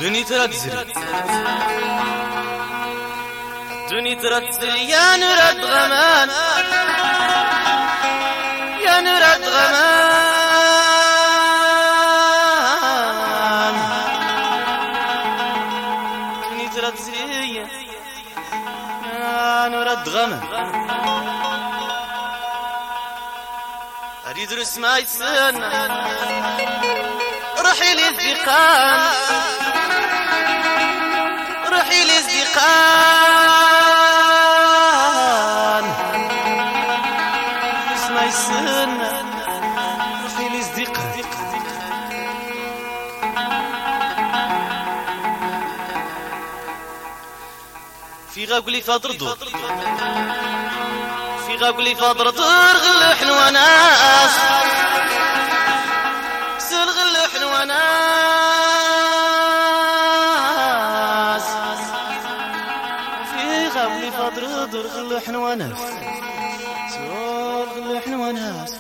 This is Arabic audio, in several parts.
دني ترتزل دني ترتزل يا نرد غمان يا نرد غمان دني ترتزل يا نرد غمان أريد رسمة السنة روحي للزقان روحي للزقان رسمة السنة روحي للزقان في غاقلي فاضردو في غاقلي فاضردو غلحن وناس غلحن وناس في غاقلي فاضردو غلحن وناس غلحن وناس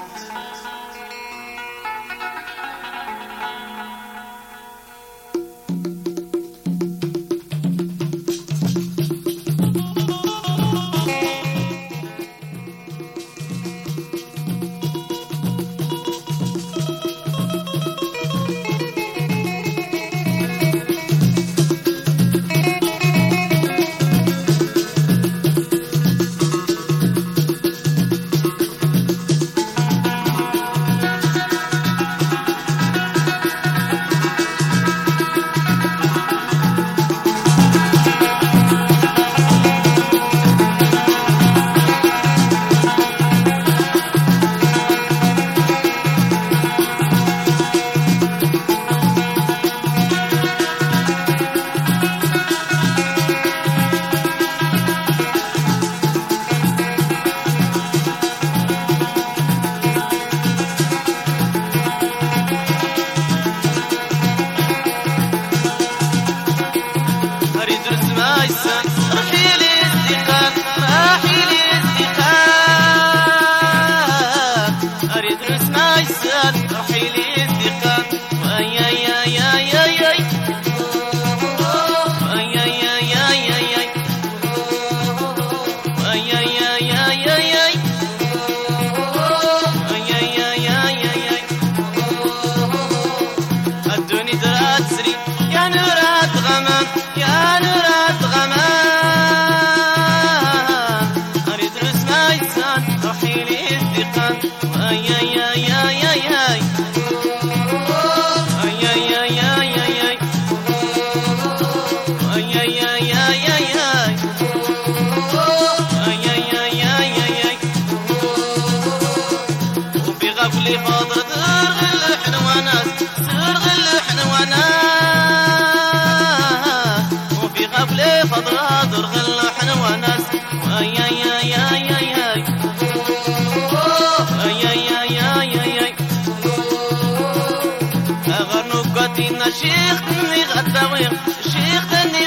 شيخ تني غداوير شيخ تني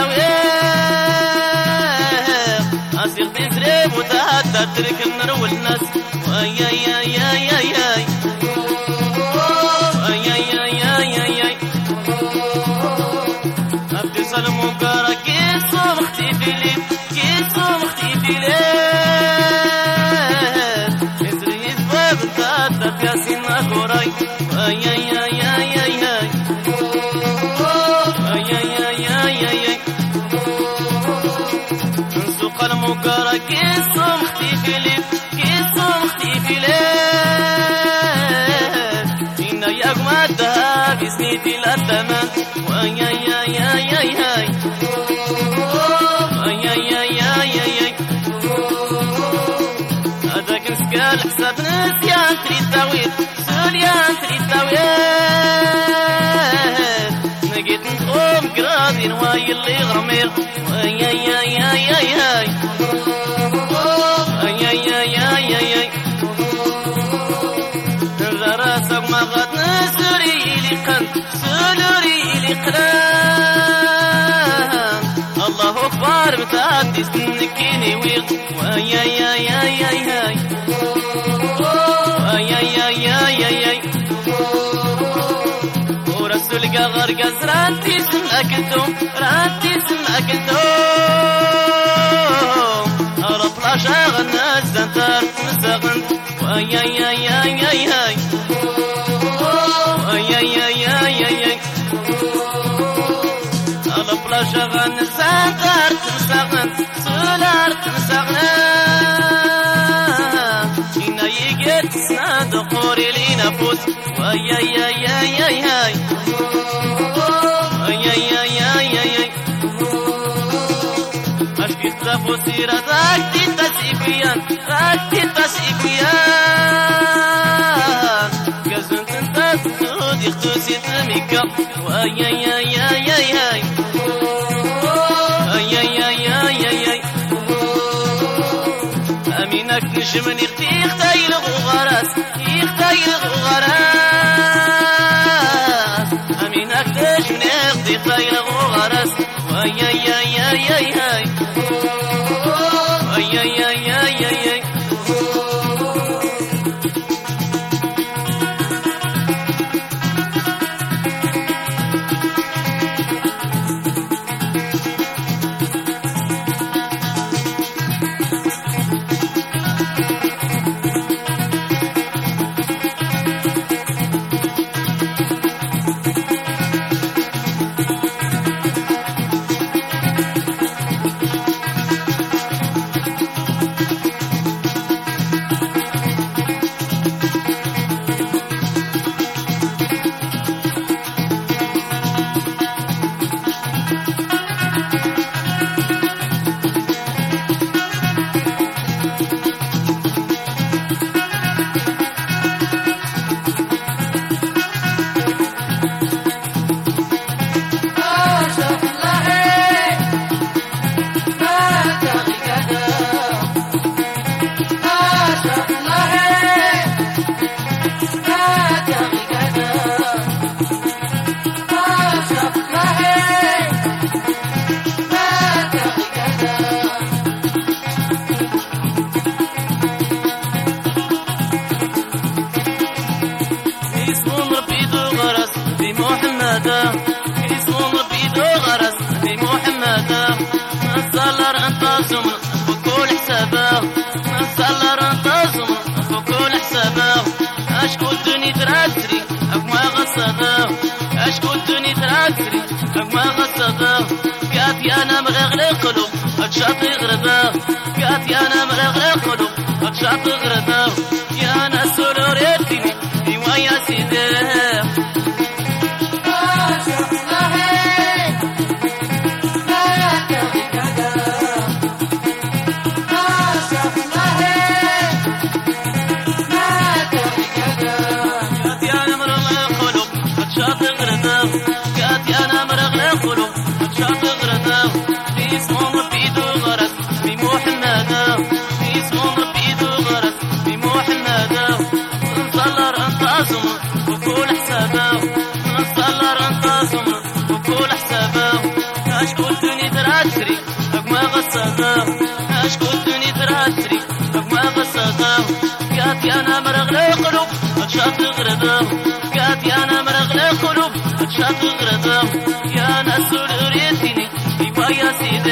غداوير أصيغ بزريب وتهدى ترك النرو الناس ويا يا يا يا يا ويا يا يا يا يا أبدي صلم وقارا كيسو مختفي لي كيسو مختفي لي إزري يزباب تهدى بياسين أخوراي ويا يا يا يا يا المقارا كيسو مختفي لي كيسو مختفي لي إنا ياكم الذهب سنيتي الثمن ويا يا يا يا يا ويا يا يا يا يا هذاك نسكال حساب نسيان تريد تاويل سوليان تريد تاويل نقيت نقوم قرادين واي اللي غرمير ويا يا يا يا يا راسك ما غادنا سوري لي قن سولوري لي قلام الله أكبر متعدي سنكيني ويق ويا يا يا يا يا ويا يا يا يا يا ورس تلقى غرقز راتي سماكلتو راتي سماكلتو هرب لاشا غناز زنتار مساغن ويا يا يا يا يا ويا يا يا يا يا هرب لاشا غناز زنتار مساغن سولار مساغن إنا يجيت سناد قوري لينا فوت ويا يا يا يا يا ويا يا يا يا يا أشكي تلفو سيرة راكتي تسيقيان راكتي تسيقيان كزن تنتاز تود يختوسي تميكا ويا يا يا يا يا ويا يا يا يا يا أمينك نجمن يختي الغراس يختي الغراس أمينك نجمن يختي الغراس ويا يا يا يا يا ويا يا يا يا يا اسمه بيدو غرس بمحمد نصلر انتظم بكل حسابه نصلر انتظم بكل حسابه اشكو الدنيا تراتري اكما غصده اشكو الدنيا تراتري اكما غصده قات يا نام غير قلوب اتشاط غرده قات يا نام غير قلوب اتشاط غرده يا ناس سرورتني ايوا يا سيدي اشكو الدنيا تراتري اكما غصده اشكو الدنيا تراتري اكما غصده قات يا انا مرغ قلوب اتشاط غرده قات يا انا مرغ قلوب اتشاط غرده يا ناس ريتني يبا يا سيدي